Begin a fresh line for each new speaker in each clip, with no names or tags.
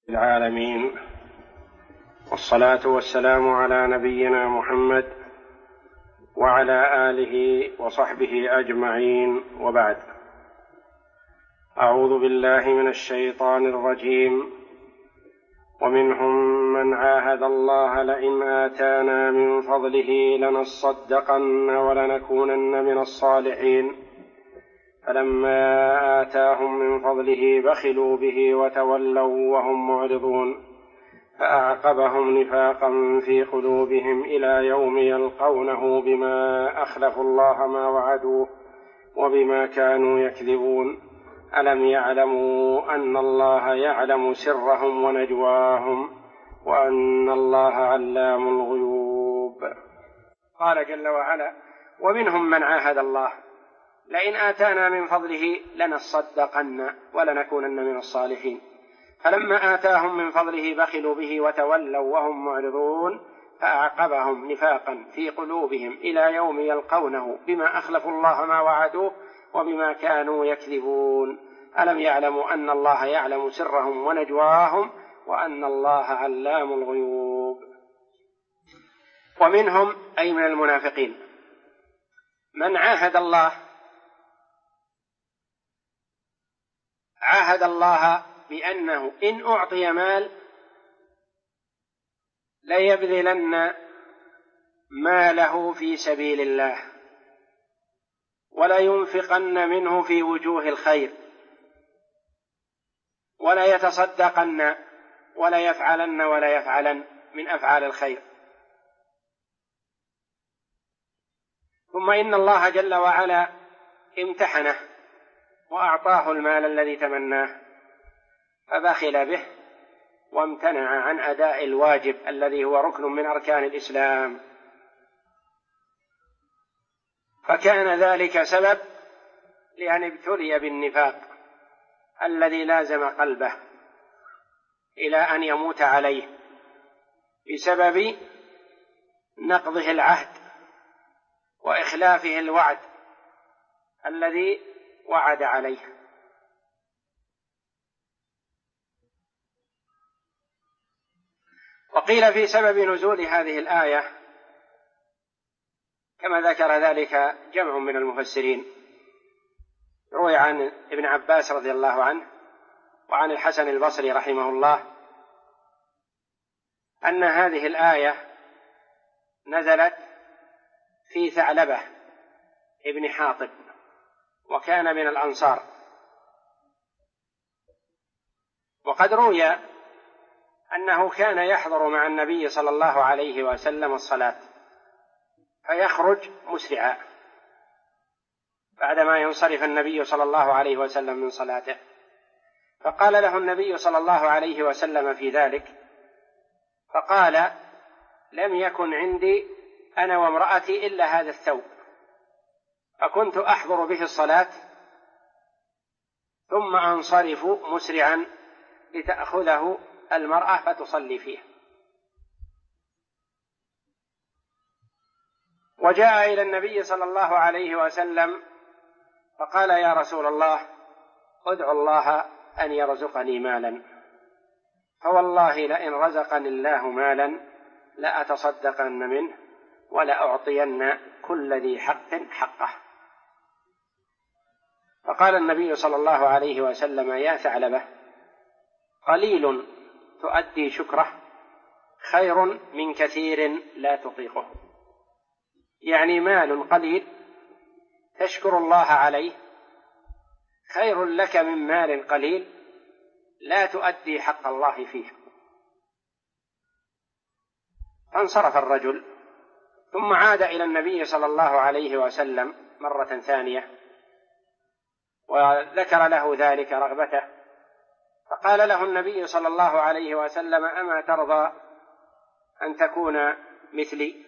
العالمين، والصلاة والسلام على نبينا محمد وعلى آله وصحبه أجمعين، وبعد. أعوذ بالله من الشيطان الرجيم. ومنهم من عاهد الله لئن آتانا من فضله لنصدقن ولنكونن من الصالحين فلما آتاهم من فضله بخلوا به وتولوا وهم معرضون فأعقبهم نفاقا في قلوبهم إلى يوم يلقونه بما أخلفوا الله ما وعدوه وبما كانوا يكذبون ألم يعلموا أن الله يعلم سرهم ونجواهم وأن الله علام الغيوب. قال جل وعلا: ومنهم من عاهد الله لئن آتانا من فضله لنصدقن ولنكونن من الصالحين فلما آتاهم من فضله بخلوا به وتولوا وهم معرضون فأعقبهم نفاقا في قلوبهم إلى يوم يلقونه بما أخلفوا الله ما وعدوه وبما كانوا يكذبون ألم يعلموا أن الله يعلم سرهم ونجواهم وأن الله علام الغيوب. ومنهم أي من المنافقين من عاهد الله بأنه إن أعطي مال ليبذلن ماله في سبيل الله ولا ينفقن منه في وجوه الخير ولا يتصدقن ولا يفعلن من أفعال الخير. ثم إن الله جل وعلا امتحنه وأعطاه المال الذي تمناه فبخل به وامتنع عن أداء الواجب الذي هو ركن من أركان الإسلام، فكان ذلك سبب لأن ابتلي بالنفاق الذي لازم قلبه إلى أن يموت عليه بسبب نقضه العهد وإخلافه الوعد الذي وعد عليه. وقيل في سبب نزول هذه الآية كما ذكر ذلك جمع من المفسرين، روي عن ابن عباس رضي الله عنه وعن الحسن البصري رحمه الله أن هذه الآية نزلت في ثعلبة ابن حاطب وكان من الأنصار. وقد روي أنه كان يحضر مع النبي صلى الله عليه وسلم الصلاة فيخرج مسرعا بعدما ينصرف النبي صلى الله عليه وسلم من صلاته، فقال له النبي صلى الله عليه وسلم في ذلك فقال: لم يكن عندي أنا وامرأتي إلا هذا الثوب فكنت أحضر به الصلاة ثم أنصرف مسرعا لتأخذه المرأة فتصلي فيه. وجاء إلى النبي صلى الله عليه وسلم فقال: يا رسول الله ادعو الله أن يرزقني مالا، فوالله لئن رزقني الله مالا لأتصدقن منه ولأعطين كل ذي حق حقه. فقال النبي صلى الله عليه وسلم: يا ثعلبة، قليل تؤدي شكره خير من كثير لا تطيقه. يعني مال قليل تشكر الله عليه خير لك من مال قليل لا تؤدي حق الله فيه. فانصرف الرجل ثم عاد إلى النبي صلى الله عليه وسلم مرة ثانية وذكر له ذلك رغبته، فقال له النبي صلى الله عليه وسلم: أما ترضى أن تكون مثلي؟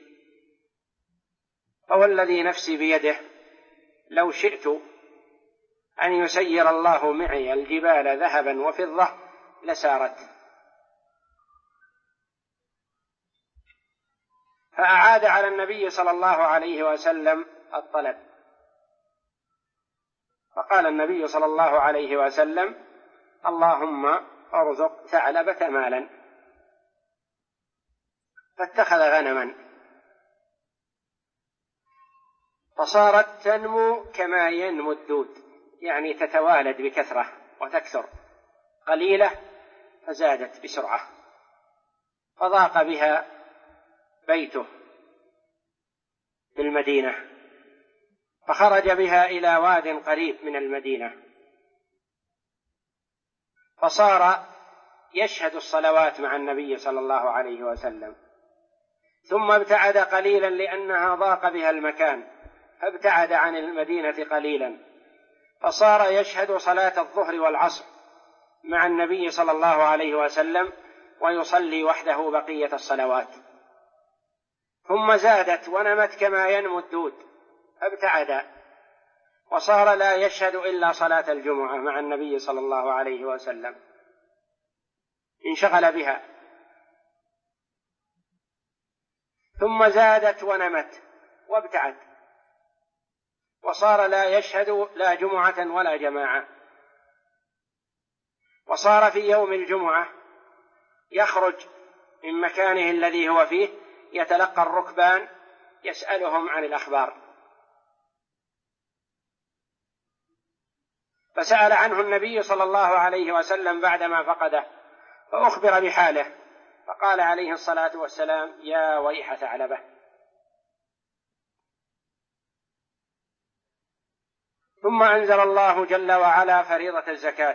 فوالذي نفسي بيده لو شئت أن يسير الله معي الجبال ذهبا وفضة لسارت. فأعاد على النبي صلى الله عليه وسلم الطلب، فقال النبي صلى الله عليه وسلم: اللهم ارزق ثعلبة مالا، فاتخذ غنما فصارت تنمو كما ينمو الدود، يعني تتوالد بكثرة وتكثر، قليلة فزادت بسرعة، فضاق بها بيته في المدينة، فخرج بها إلى واد قريب من المدينة، فصار يشهد الصلوات مع النبي صلى الله عليه وسلم، ثم ابتعد قليلا لأنها ضاق بها المكان، فابتعد عن المدينة قليلا، فصار يشهد صلاة الظهر والعصر مع النبي صلى الله عليه وسلم ويصلي وحده بقية الصلوات، ثم زادت ونمت كما ينمو الدود، فابتعد وصار لا يشهد إلا صلاة الجمعة مع النبي صلى الله عليه وسلم، انشغل بها، ثم زادت ونمت وابتعد وصار لا يشهد لا جمعة ولا جماعة، وصار في يوم الجمعة يخرج من مكانه الذي هو فيه يتلقى الركبان يسألهم عن الأخبار، فسأل عنه النبي صلى الله عليه وسلم بعدما فقده، فأخبر بحاله، فقال عليه الصلاة والسلام: يا ويح ثعلبة. ثم أنزل الله جل وعلا فريضة الزكاة،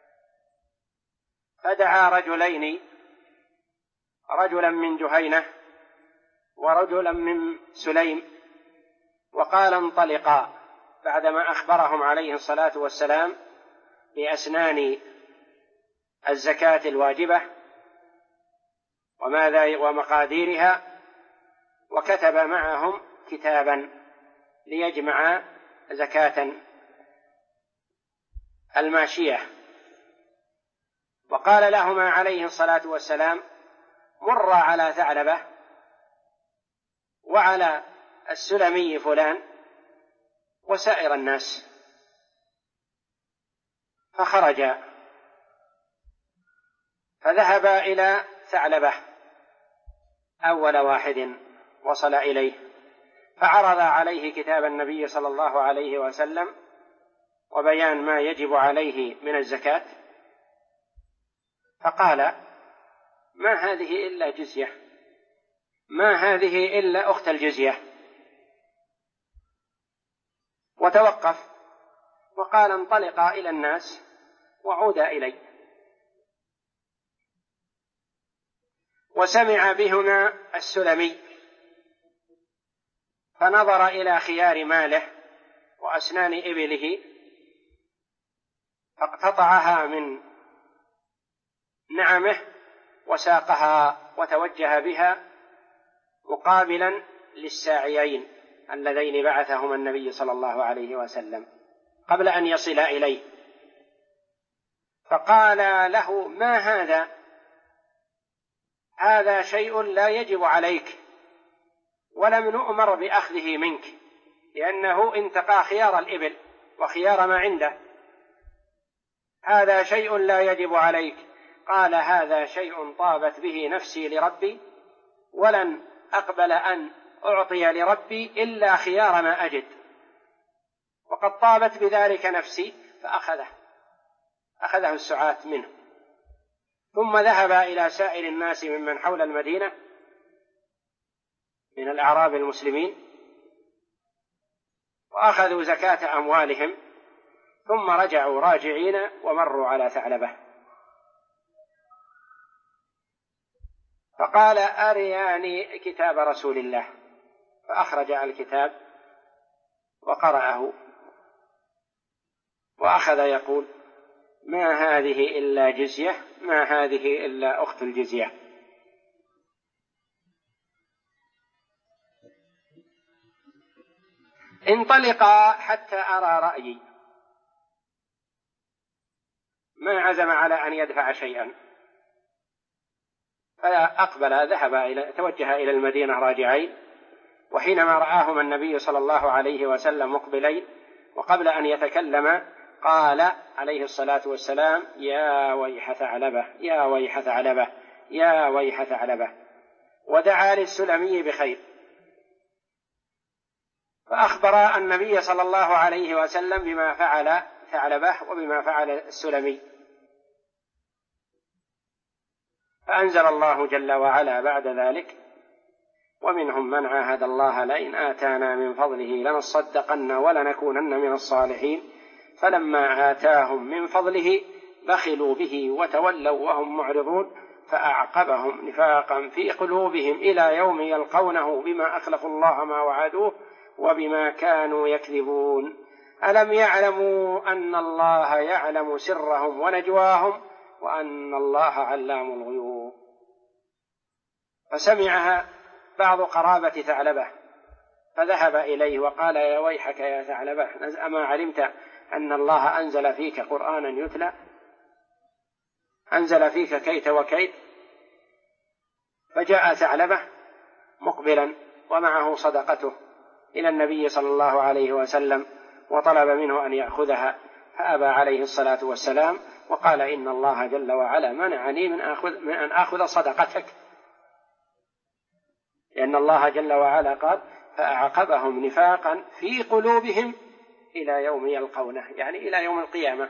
فدعا رجلين، رجلا من جهينة ورجلا من سليم، وقال: انطلقا، بعدما أخبرهم عليه الصلاة والسلام بأسنان الزكاة الواجبة ومقاديرها، وكتب معهم كتابا ليجمع زكاة الماشية، وقال لهما عليه الصلاة والسلام: مر على ثعلبة وعلى السلمي فلان وسائر الناس. فخرج فذهب إلى ثعلبة أول واحد وصل إليه، فعرض عليه كتاب النبي صلى الله عليه وسلم وبيان ما يجب عليه من الزكاة، فقال: ما هذه إلا جزية، ما هذه إلا أخت الجزية، وتوقف وقال: انطلقا إلى الناس وعودا إلي. وسمع بهما السلمي، فنظر إلى خيار ماله وأسنان إبله، فاقتطعها من نعمه وساقها وتوجه بها مقابلا للساعيين اللذين بعثهما النبي صلى الله عليه وسلم قبل أن يصل إليه، فقال له: ما هذا؟ هذا شيء لا يجب عليك، ولم نؤمر بأخذه منك، لأنه انتقى خيار الإبل وخيار ما عنده، هذا شيء لا يجب عليك. قال: هذا شيء طابت به نفسي لربي، ولن أقبل أن أعطي لربي إلا خيار ما أجد، وقد طابت بذلك نفسي، فأخذه السعاة منه. ثم ذهب إلى سائر الناس ممن حول المدينة من الأعراب المسلمين، وأخذوا زكاة أموالهم، ثم رجعوا راجعين ومروا على ثعلبة، فقال: أرياني كتاب رسول الله، فأخرج الكتاب وقرأه، وأخذ يقول: ما هذه إلا جزية، ما هذه إلا أخت الجزية. انطلقا حتى أرى رأيي، ما عزم على أن يدفع شيئا، فأقبل توجه إلى المدينة راجعين، وحينما رآهما النبي صلى الله عليه وسلم مقبلين، وقبل أن يتكلم قال عليه الصلاة والسلام: يا ويح ثعلبة، يا ويح ثعلبة، يا ويح ثعلبة، ودعا للسلمي بخير. فأخبر النبي صلى الله عليه وسلم بما فعل ثعلبة وبما فعل السلمي. فأنزل الله جل وعلا بعد ذلك: ومنهم من عاهد الله لئن آتانا من فضله لنصدقن ولنكونن من الصالحين فلما آتاهم من فضله بخلوا به وتولوا وهم معرضون فأعقبهم نفاقا في قلوبهم إلى يوم يلقونه بما أخلفوا الله ما وعدوه وبما كانوا يكذبون. ألم يعلموا أن الله يعلم سرهم ونجواهم وأن الله علام الغيوب. فسمعها بعض قرابة ثعلبة فذهب إليه وقال: يا ويحك يا ثعلبة، أما علمت أن الله أنزل فيك قرآنا يتلى، أنزل فيك كيت وكيت. فجاء ثعلبة مقبلا ومعه صدقته إلى النبي صلى الله عليه وسلم وطلب منه أن يأخذها، فأبى عليه الصلاة والسلام وقال: إن الله جل وعلا منعني من أن آخذ صدقتك، لأن الله جل وعلا قال: فأعقبهم نفاقا في قلوبهم إلى يوم يلقونه، يعني إلى يوم القيامة.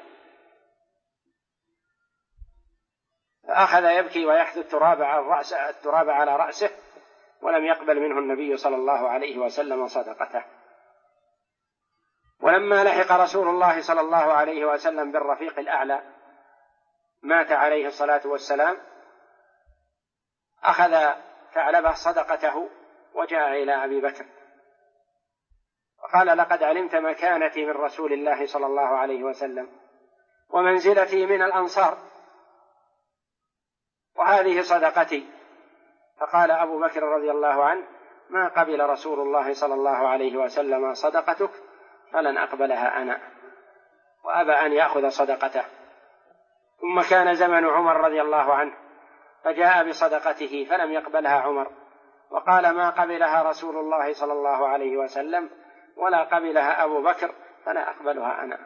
فأخذ يبكي ويحث التراب على رأسه ولم يقبل منه النبي صلى الله عليه وسلم صدقته. ولما لحق رسول الله صلى الله عليه وسلم بالرفيق الأعلى مات عليه الصلاة والسلام، أخذ ثعلبة صدقته وجاء إلى أبي بكر وقال: لقد علمت مكانتي من رسول الله صلى الله عليه وسلم ومنزلتي من الأنصار، وهذه صدقتي. فقال أبو بكر رضي الله عنه: ما قبل رسول الله صلى الله عليه وسلم صدقتك فلن أقبلها أنا، وأبى أن يأخذ صدقته. ثم كان زمن عمر رضي الله عنه فجاء بصدقته فلم يقبلها عمر، وقال: ما قبلها رسول الله صلى الله عليه وسلم ولا قبلها أبو بكر فلا أقبلها أنا.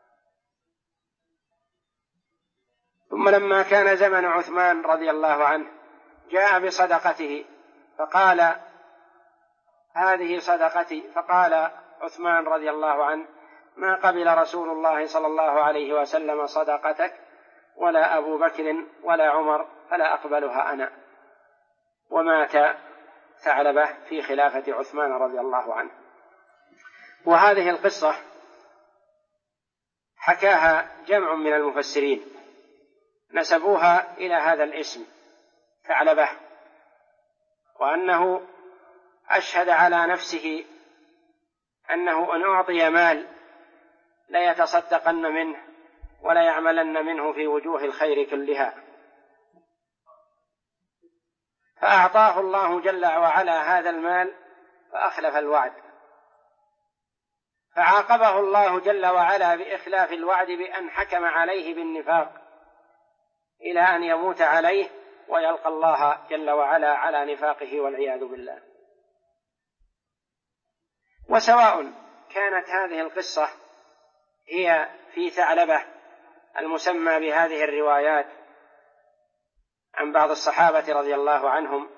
ثم لما كان زمن عثمان رضي الله عنه جاء بصدقته فقال: هذه صدقتي. فقال عثمان رضي الله عنه: ما قبل رسول الله صلى الله عليه وسلم صدقتك ولا أبو بكر ولا عمر فلا أقبلها أنا. ومات ثعلبة في خلافة عثمان رضي الله عنه. وهذه القصة حكاها جمع من المفسرين نسبوها إلى هذا الاسم ثعلبة، وأنه أشهد على نفسه أنه إن أعطي مال لا يتصدقن منه ولا يعملن منه في وجوه الخير كلها، فأعطاه الله جل وعلا هذا المال فأخلف الوعد، فعاقبه الله جل وعلا بإخلاف الوعد بأن حكم عليه بالنفاق إلى أن يموت عليه ويلقى الله جل وعلا على نفاقه والعياذ بالله. وسواء كانت هذه القصة هي في ثعلبة المسمى بهذه الروايات عن بعض الصحابة رضي الله عنهم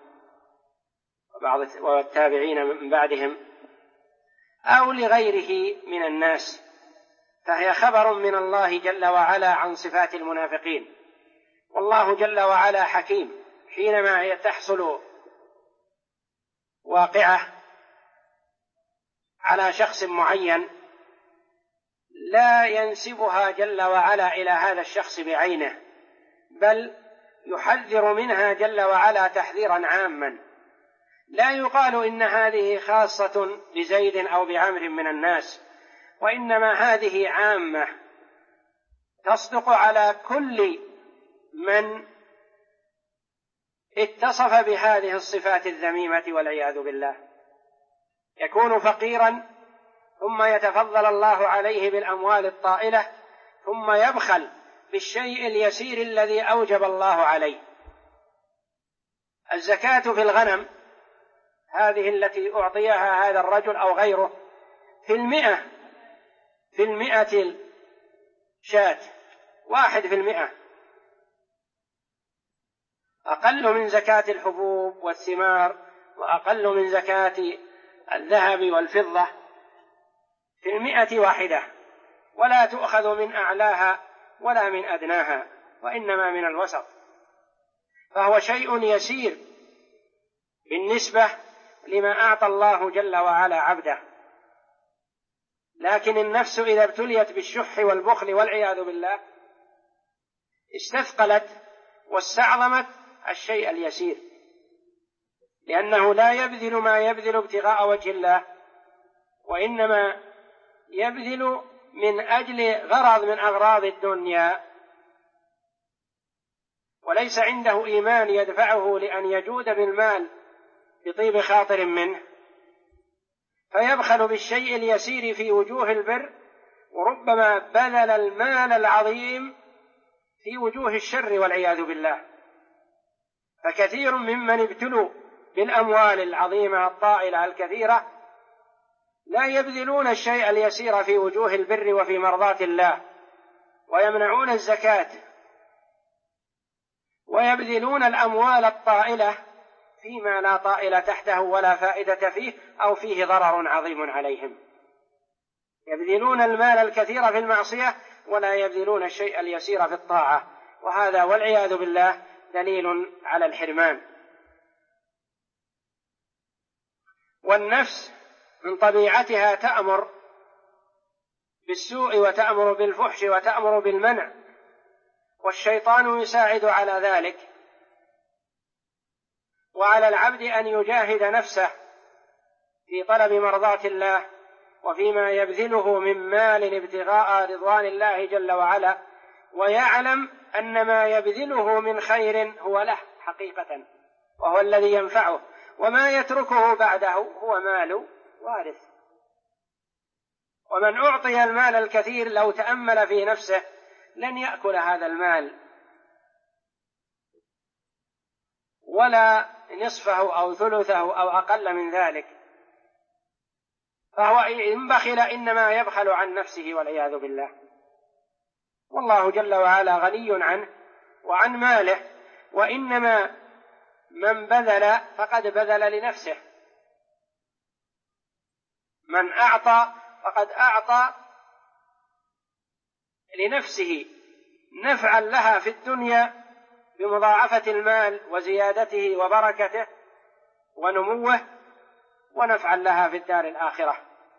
والتابعين من بعدهم أو لغيره من الناس، فهي خبر من الله جل وعلا عن صفات المنافقين. والله جل وعلا حكيم، حينما تحصل واقعة على شخص معين لا ينسبها جل وعلا إلى هذا الشخص بعينه، بل يحذر منها جل وعلا تحذيرا عاما، لا يقال إن هذه خاصة بزيد أو بعمر من الناس، وإنما هذه عامة تصدق على كل من اتصف بهذه الصفات الذميمة والعياذ بالله. يكون فقيرا ثم يتفضل الله عليه بالأموال الطائلة ثم يبخل بالشيء اليسير الذي أوجب الله عليه. الزكاة في الغنم هذه التي أعطيها هذا الرجل أو غيره في المئة شاة 1%، أقل من زكاة الحبوب والثمار، وأقل من زكاة الذهب والفضة، في 100 ولا تؤخذ من أعلاها ولا من أدناها، وإنما من الوسط، فهو شيء يسير بالنسبة لما أعطى الله جل وعلا عبده. لكن النفس إذا ابتليت بالشح والبخل والعياذ بالله استثقلت واستعظمت الشيء اليسير، لأنه لا يبذل ما يبذل ابتغاء وجه الله، وإنما يبذل من أجل غرض من أغراض الدنيا، وليس عنده إيمان يدفعه لأن يجود بالمال بطيب خاطر منه، فيبخل بالشيء اليسير في وجوه البر، وربما بذل المال العظيم في وجوه الشر والعياذ بالله. فكثير ممن ابتلوا بالأموال العظيمة الطائلة الكثيرة لا يبذلون الشيء اليسير في وجوه البر وفي مرضاة الله، ويمنعون الزكاة، ويبذلون الأموال الطائلة فيما لا طائل تحته ولا فائدة فيه أو فيه ضرر عظيم عليهم. يبذلون المال الكثير في المعصية ولا يبذلون الشيء اليسير في الطاعة، وهذا والعياذ بالله دليل على الحرمان. والنفس من طبيعتها تأمر بالسوء وتأمر بالفحش وتأمر بالمنع، والشيطان يساعد على ذلك، وعلى العبد أن يجاهد نفسه في طلب مرضاة الله وفيما يبذله من مال ابتغاء رضوان الله جل وعلا، ويعلم أن ما يبذله من خير هو له حقيقة وهو الذي ينفعه، وما يتركه بعده هو مال وارث. ومن أعطي المال الكثير لو تأمل في نفسه لن يأكل هذا المال ولا نصفه أو ثلثه أو أقل من ذلك، فهو إن بخل إنما يبخل عن نفسه والعياذ بالله، والله جل وعلا غني عنه وعن ماله، وإنما من بذل فقد بذل لنفسه، من أعطى فقد أعطى لنفسه نفعا لها في الدنيا بمضاعفة المال وزيادته وبركته ونموه، ونفعا لها في الدار الآخرة.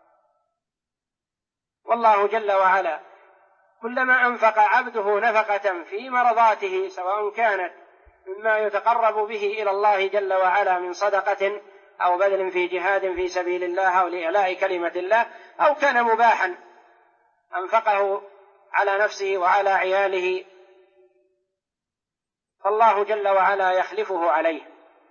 والله جل وعلا كلما أنفق عبده نفقة في مرضاته، سواء كانت مما يتقرب به إلى الله جل وعلا من صدقة أو بذل في جهاد في سبيل الله أو لإعلاء كلمة الله، أو كان مباحا أنفقه على نفسه وعلى عياله، فالله جل وعلا يخلفه عليه.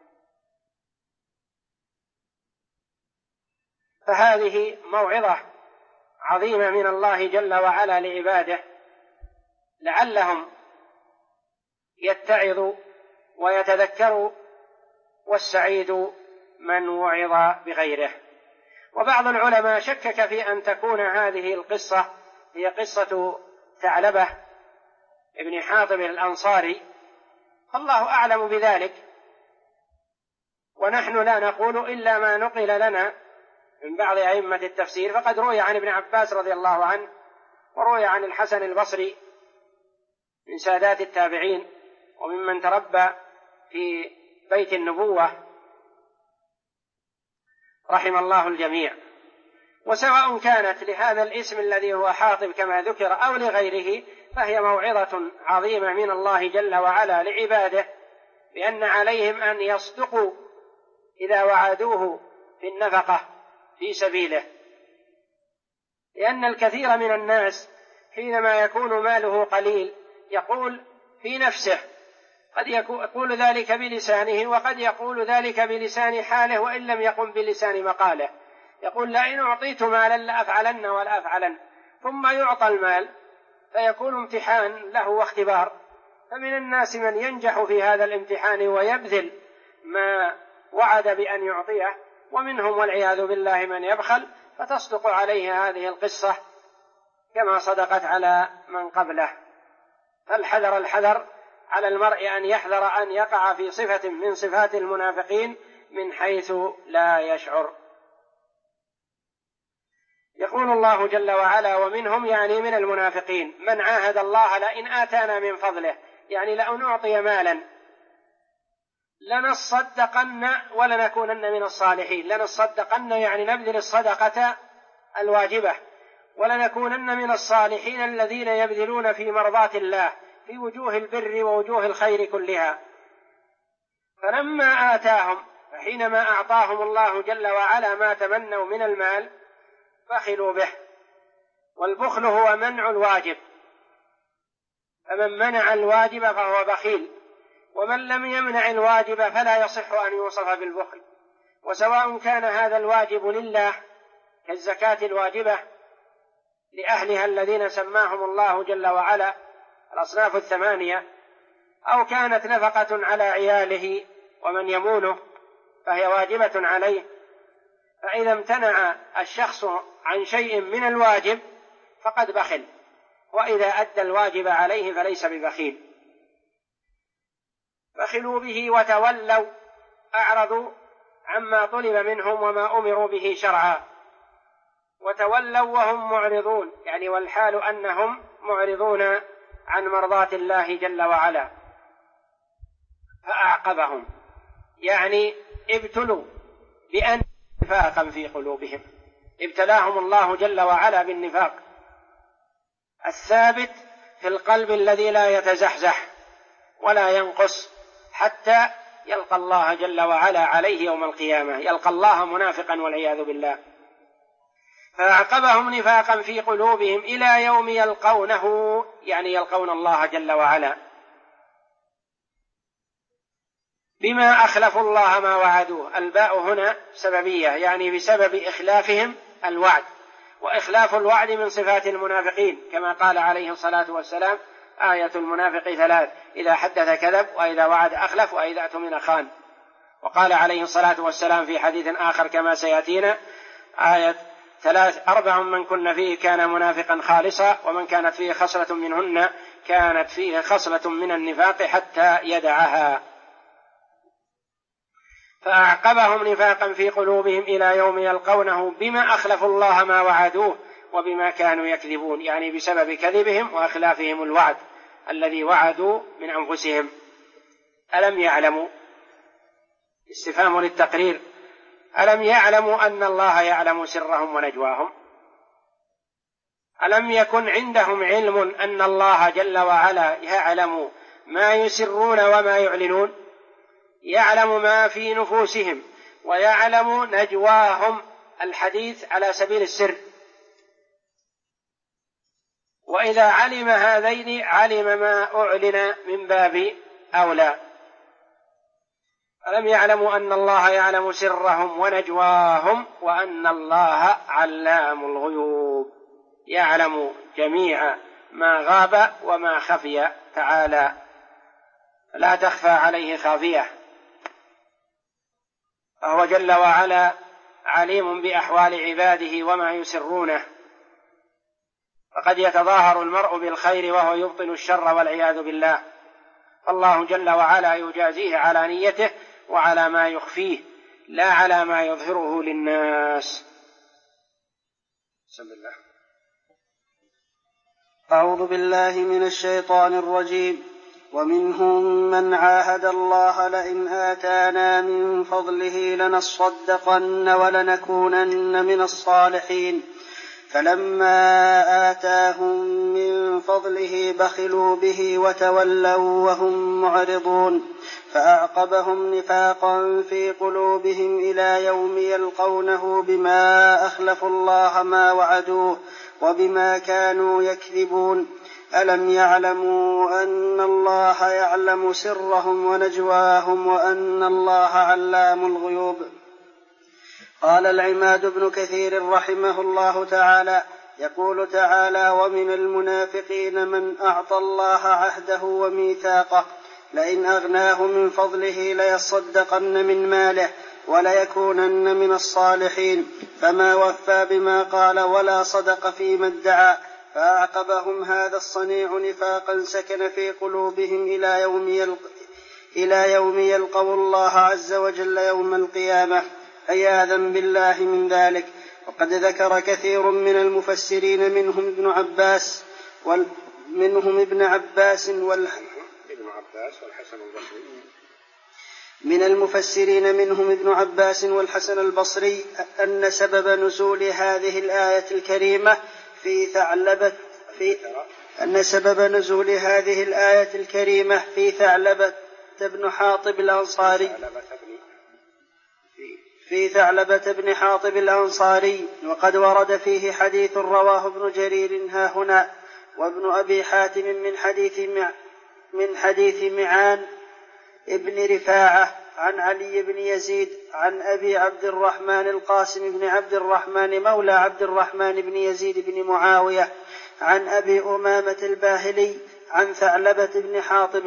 فهذه موعظة عظيمة من الله جل وعلا لعباده لعلهم يتعظوا ويتذكروا، والسعيد من وعظ بغيره. وبعض العلماء شكك في أن تكون هذه القصة هي قصة ثعلبة ابن حاطب الأنصاري، فالله أعلم بذلك، ونحن لا نقول إلا ما نقل لنا من بعض أئمة التفسير. فقد روي عن ابن عباس رضي الله عنه، وروي عن الحسن البصري من سادات التابعين وممن تربى في بيت النبوة رحم الله الجميع. وسواء كانت لهذا الاسم الذي هو حاطب كما ذكر أو لغيره، فهي موعظة عظيمة من الله جل وعلا لعباده، بأن عليهم أن يصدقوا إذا وعدوه في النفقة في سبيله، لأن الكثير من الناس حينما يكون ماله قليل يقول في نفسه، قد يقول ذلك بلسانه وقد يقول ذلك بلسان حاله وإن لم يقم بلسان مقاله، يقول لئن أعطيت مالا لأفعلن ولا أفعلن، ثم يعطى المال فيكون امتحان له واختبار. فمن الناس من ينجح في هذا الامتحان ويبذل ما وعد بأن يعطيه، ومنهم والعياذ بالله من يبخل، فتصدق عليه هذه القصة كما صدقت على من قبله. الحذر على المرء أن يحذر أن يقع في صفة من صفات المنافقين من حيث لا يشعر. يقول الله جل وعلا: ومنهم، يعني من المنافقين، من عاهد الله لئن آتانا من فضله، يعني لأن نعطي مالا لنصدقن ولنكونن من الصالحين. لنصدقن يعني نبذل الصدقة الواجبة، ولنكونن من الصالحين الذين يبذلون في مرضاة الله في وجوه البر ووجوه الخير كلها. فلما آتاهم، فحينما أعطاهم الله جل وعلا ما تمنوا من المال بخلوا به. والبخل هو منع الواجب، فمن منع الواجب فهو بخيل، ومن لم يمنع الواجب فلا يصح أن يوصف بالبخل. وسواء كان هذا الواجب لله كالزكاة الواجبة لأهلها الذين سماهم الله جل وعلا الأصناف الثمانية، أو كانت نفقة على عياله ومن يمونه فهي واجبة عليه. فإذا امتنع الشخص عن شيء من الواجب فقد بخل، وإذا أدى الواجب عليه فليس ببخيل. بخلوا به وتولوا، أعرضوا عما طلب منهم وما أمروا به شرعا. وتولوا وهم معرضون، يعني والحال أنهم معرضون عن مرضاة الله جل وعلا. فأعقبهم، يعني ابتلوا بأن نفاقا في قلوبهم، ابتلاهم الله جل وعلا بالنفاق الثابت في القلب الذي لا يتزحزح ولا ينقص حتى يلقى الله جل وعلا عليه يوم القيامة، يلقى الله منافقا والعياذ بالله. فأعقبهم نفاقا في قلوبهم إلى يوم يلقونه، يعني يلقون الله جل وعلا، بما أخلفوا الله ما وعدوه. الباء هنا سببية، يعني بسبب إخلافهم الوعد، وإخلاف الوعد من صفات المنافقين، كما قال عليه الصلاة والسلام: آية المنافق ثلاث: إذا حدث كذب، وإذا وعد أخلف، وإذا اؤتمن خان. وقال عليه الصلاة والسلام في حديث آخر كما سيأتينا: آية ثلاث: أربع من كن فيه كان منافقا خالصا، ومن كانت فيه خصلة منهن كانت فيه خصلة من النفاق حتى يدعها. فأعقبهم نفاقا في قلوبهم إلى يوم يلقونه بما أخلفوا الله ما وعدوه وبما كانوا يكذبون، يعني بسبب كذبهم وأخلافهم الوعد الذي وعدوا من أنفسهم. ألم يعلموا، استفهام للتقرير، ألم يعلموا أن الله يعلم سرهم ونجواهم؟ ألم يكن عندهم علم أن الله جل وعلا يعلم ما يسرون وما يعلنون؟ يعلم ما في نفوسهم ويعلم نجواهم، الحديث على سبيل السر. وإذا علم هذين علم ما أعلن من باب أولى. ألم يعلموا أن الله يعلم سرهم ونجواهم وأن الله علام الغيوب، يعلم جميع ما غاب وما خفي تعالى، لا تخفى عليه خافية، فهو جل وعلا عليم بأحوال عباده وما يسرونه. فقد يتظاهر المرء بالخير وهو يبطل الشر والعياذ بالله، فالله جل وعلا يجازيه على نيته وعلى ما يخفيه، لا على ما يظهره للناس. بسم الله.
أعوذ بالله من الشيطان الرجيم. ومنهم من عاهد الله لئن آتانا من فضله لنصدقن ولنكونن من الصالحين، فلما آتاهم من فضله بخلوا به وتولوا وهم معرضون. فأعقبهم نفاقا في قلوبهم إلى يوم يلقونه بما أخلفوا الله ما وعدوه وبما كانوا يكذبون. ألم يعلموا أن الله يعلم سرهم ونجواهم وأن الله علام الغيوب؟ قال العماد بن كثير رحمه الله تعالى: يقول تعالى: ومن المنافقين من أعطى الله عهده وميثاقه لئن أغناه من فضله ليصدقن من ماله وليكونن من الصالحين، فما وفى بما قال ولا صدق فيما ادعى، فأعقبهم هذا الصنيع نفاقا سكن في قلوبهم إلى يوم يلقوا الله عز وجل يوم القيامة، عياذا بالله من ذلك. وقد ذكر كثير من المفسرين منهم ابن عباس والحسن البصري أن سبب نزول هذه الآية الكريمة في ثعلبة بن حاطب الأنصاري، وقد ورد فيه حديث رواه ابن جرير هاهنا، وابن أبي حاتم من حديث معان ابن رفاعة عن علي بن يزيد عن أبي عبد الرحمن القاسم بن عبد الرحمن مولى عبد الرحمن بن يزيد بن معاوية عن أبي أمامة الباهلي عن ثعلبة بن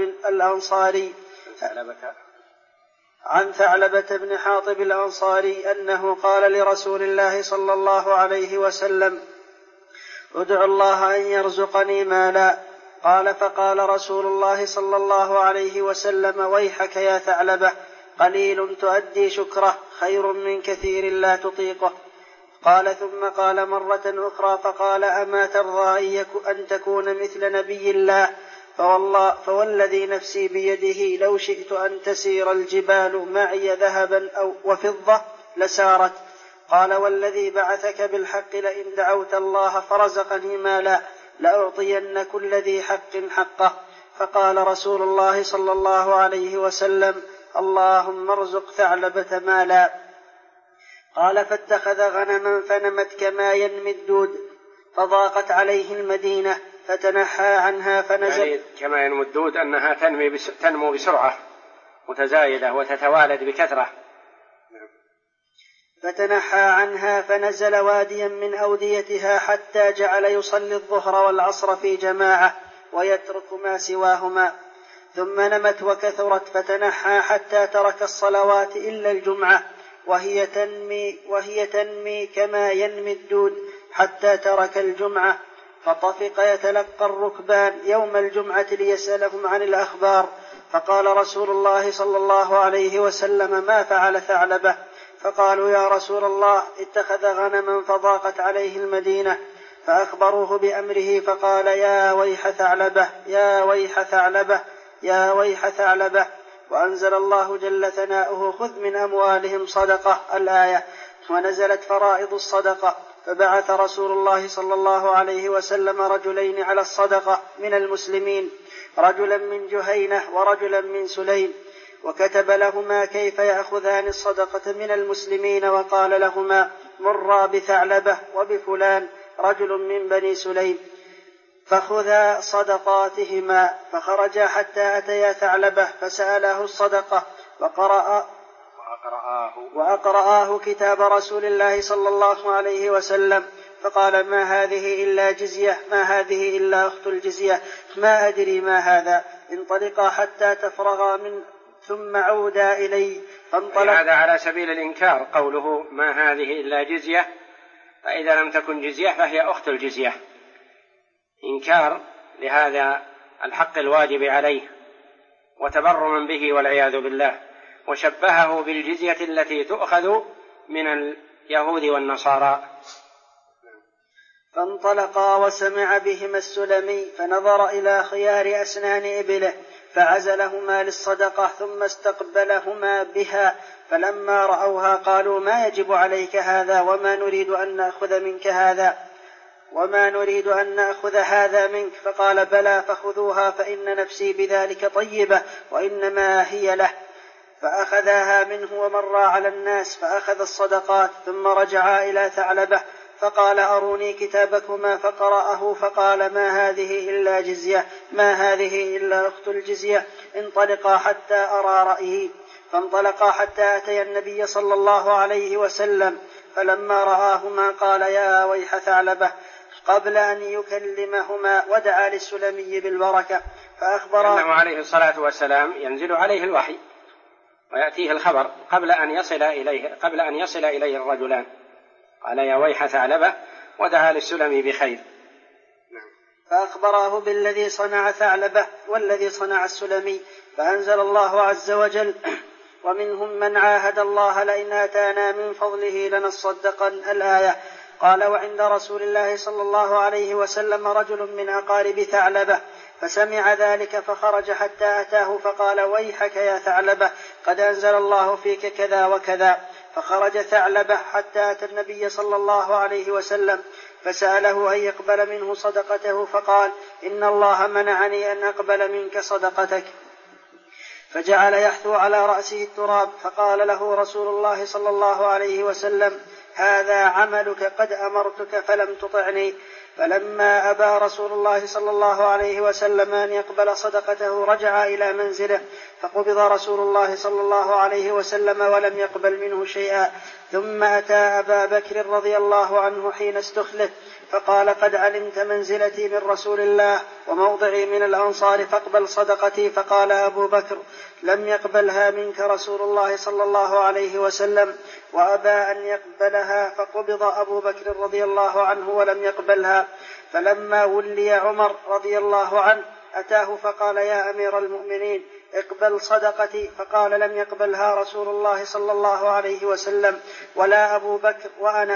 حاطب الأنصاري أنه قال لرسول الله صلى الله عليه وسلم: ادع الله أن يرزقني مالا. قال: فقال رسول الله صلى الله عليه وسلم: ويحك يا ثعلبة، قليل تؤدي شكره خير من كثير لا تطيقه. قال: ثم قال مرة أخرى فقال: أما ترضى أن تكون مثل نبي الله؟ فوالذي نفسي بيده لو شئت أن تسير الجبال معي ذهبا أو وفضة لسارت. قال: والذي بعثك بالحق لئن دعوت الله فرزقني مالا لأعطين كل ذي حق حقه. فقال رسول الله صلى الله عليه وسلم: اللهم ارزق ثعلبة مالا. قال: فاتخذ غنما فنمت كما ينمي الدود، فضاقت عليه المدينة فتنحى عنها فنزل.
يعني كما ينمو الدود أنها تنمو بسرعة متزايدة وتتوالد بكثرة.
فتنحى عنها فنزل واديا من أوديتها حتى جعل يصلي الظهر والعصر في جماعة ويترك ما سواهما. ثم نمت وكثرت فتنحى حتى ترك الصلوات إلا الجمعة وهي تنمي كما ينمي الدود حتى ترك الجمعة. فطفق يتلقى الركبان يوم الجمعة ليسألهم عن الأخبار. فقال رسول الله صلى الله عليه وسلم: ما فعل ثعلبة؟ فقالوا: يا رسول الله اتخذ غنما فضاقت عليه المدينة. فأخبروه بأمره فقال: يا ويح ثعلبة، يا ويح ثعلبة، يا ويح ثعلبة. وأنزل الله جل ثناؤه: خذ من أموالهم صدقة، الآية. ونزلت فرائض الصدقة. فبعث رسول الله صلى الله عليه وسلم رجلين على الصدقة من المسلمين، رجلا من جهينة ورجلا من سليم، وكتب لهما كيف يأخذان الصدقة من المسلمين، وقال لهما: مرا بثعلبة وبفلان رجل من بني سليم فخذا صدقاتهما. فخرجا حتى أتيا ثعلبة فسأله الصدقة وأقرآه كتاب رسول الله صلى الله عليه وسلم. فقال: ما هذه إلا جزية، ما هذه إلا أخت الجزية، ما أدري ما هذا، انطلقا حتى تفرغا من ثم عودا إلي.
هذا على سبيل الإنكار، قوله ما هذه إلا جزية، فإذا لم تكن جزية فهي أخت الجزية، إنكار لهذا الحق الواجب عليه وتبرم به والعياذ بالله. وشبهه بالجزية التي تؤخذ من اليهود والنصارى.
فانطلقا وسمع بهما السلمي فنظر إلى خيار أسنان إبله فعزلهما للصدقة ثم استقبلهما بها. فلما رأوها قالوا: ما يجب عليك هذا وما نريد أن نأخذ هذا منك. فقال: بلى، فخذوها فإن نفسي بذلك طيبة وإنما هي له. فأخذاها منه ومر على الناس فأخذ الصدقات. ثم رجعا إلى ثعلبة فقال: أروني كتابكما. فقرأه فقال: ما هذه إلا جزية، ما هذه إلا أخت الجزية، انطلقا حتى أرى رأيه. فانطلقا حتى أتيا النبي صلى الله عليه وسلم. فلما رآهما قال: يا ويح ثعلبة، قبل أن يكلمهما ودعا للسلمي بالبركة. فأخبر
أنه عليه الصلاة والسلام ينزل عليه الوحي ويأتيه الخبر قبل أن يصل إليه الرجلان. قال: يا ويح ثعلبة، ودعا للسلمي بخير.
فأخبراه بالذي صنع ثعلبة والذي صنع السلمي، فأنزل الله عز وجل: ومنهم من عاهد الله لئن آتانا من فضله لنصدقن. الآية. قال: وعند رسول الله صلى الله عليه وسلم رجل من أقارب ثعلبة فسمع ذلك فخرج حتى أتاه فقال: ويحك يا ثعلبة، قد أنزل الله فيك كذا وكذا. فخرج ثعلبة حتى أتى النبي صلى الله عليه وسلم فسأله أن يقبل منه صدقته، فقال: إن الله منعني أن أقبل منك صدقتك. فجعل يحثو على رأسه التراب، فقال له رسول الله صلى الله عليه وسلم: هذا عملك، قد أمرتك فلم تطعني. فلما أبى رسول الله صلى الله عليه وسلم أن يقبل صدقته رجع إلى منزله، فقبض رسول الله صلى الله عليه وسلم ولم يقبل منه شيئا. ثم أتى أبا بكر رضي الله عنه حين استخلف فقال: قد علمت منزلتي من رسول الله وموضعي من الأنصار، فاقبل صدقتي. فقال أبو بكر: لم يقبلها منك رسول الله صلى الله عليه وسلم، وأبى أن يقبلها. فقبض أبو بكر رضي الله عنه ولم يقبلها. فلما ولي عمر رضي الله عنه أتاه فقال: يا أمير المؤمنين، اقبل صدقتي. فقال: لم يقبلها رسول الله صلى الله عليه وسلم ولا أبو بكر،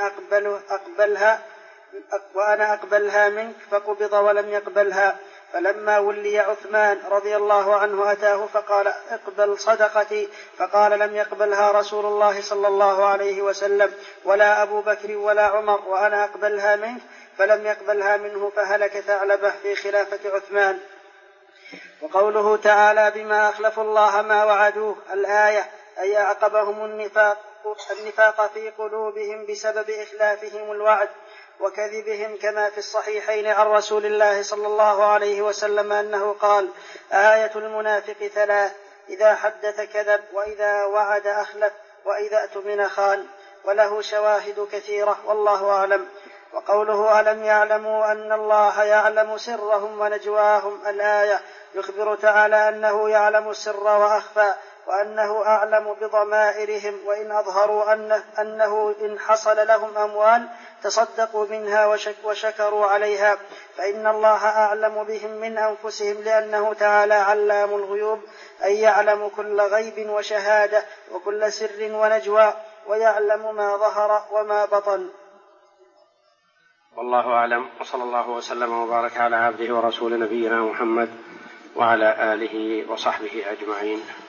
وأنا أقبلها منك. فقبض ولم يقبلها. فلما ولي عثمان رضي الله عنه أتاه فقال: اقبل صدقتي. فقال: لم يقبلها رسول الله صلى الله عليه وسلم ولا أبو بكر ولا عمر، وأنا أقبلها منك. فلم يقبلها منه، فهلك ثعلبة في خلافة عثمان. وقوله تعالى: بما أخلفوا الله ما وعدوه. الآية. أي أعقبهم النفاق في قلوبهم بسبب إخلافهم الوعد وكذبهم، كما في الصحيحين عن رسول الله صلى الله عليه وسلم أنه قال: آية المنافق ثلاث: إذا حدث كذب، وإذا وعد أخلف، وإذا اؤتمن خان. وله شواهد كثيرة، والله أعلم. وقوله: ألم يعلموا أن الله يعلم سرهم ونجواهم. الآية. يخبر تعالى أنه يعلم السر وأخفى، وأنه أعلم بضمائرهم، وإن أظهروا أنه إن حصل لهم أموال تصدقوا منها وشكروا عليها، فإن الله أعلم بهم من أنفسهم، لأنه تعالى علام الغيوب، أي يعلم كل غيب وشهادة وكل سر ونجوى، ويعلم ما ظهر وما بطن.
والله أعلم، وصلى الله وسلم وبارك على عبده ورسول نبينا محمد وعلى آله وصحبه أجمعين.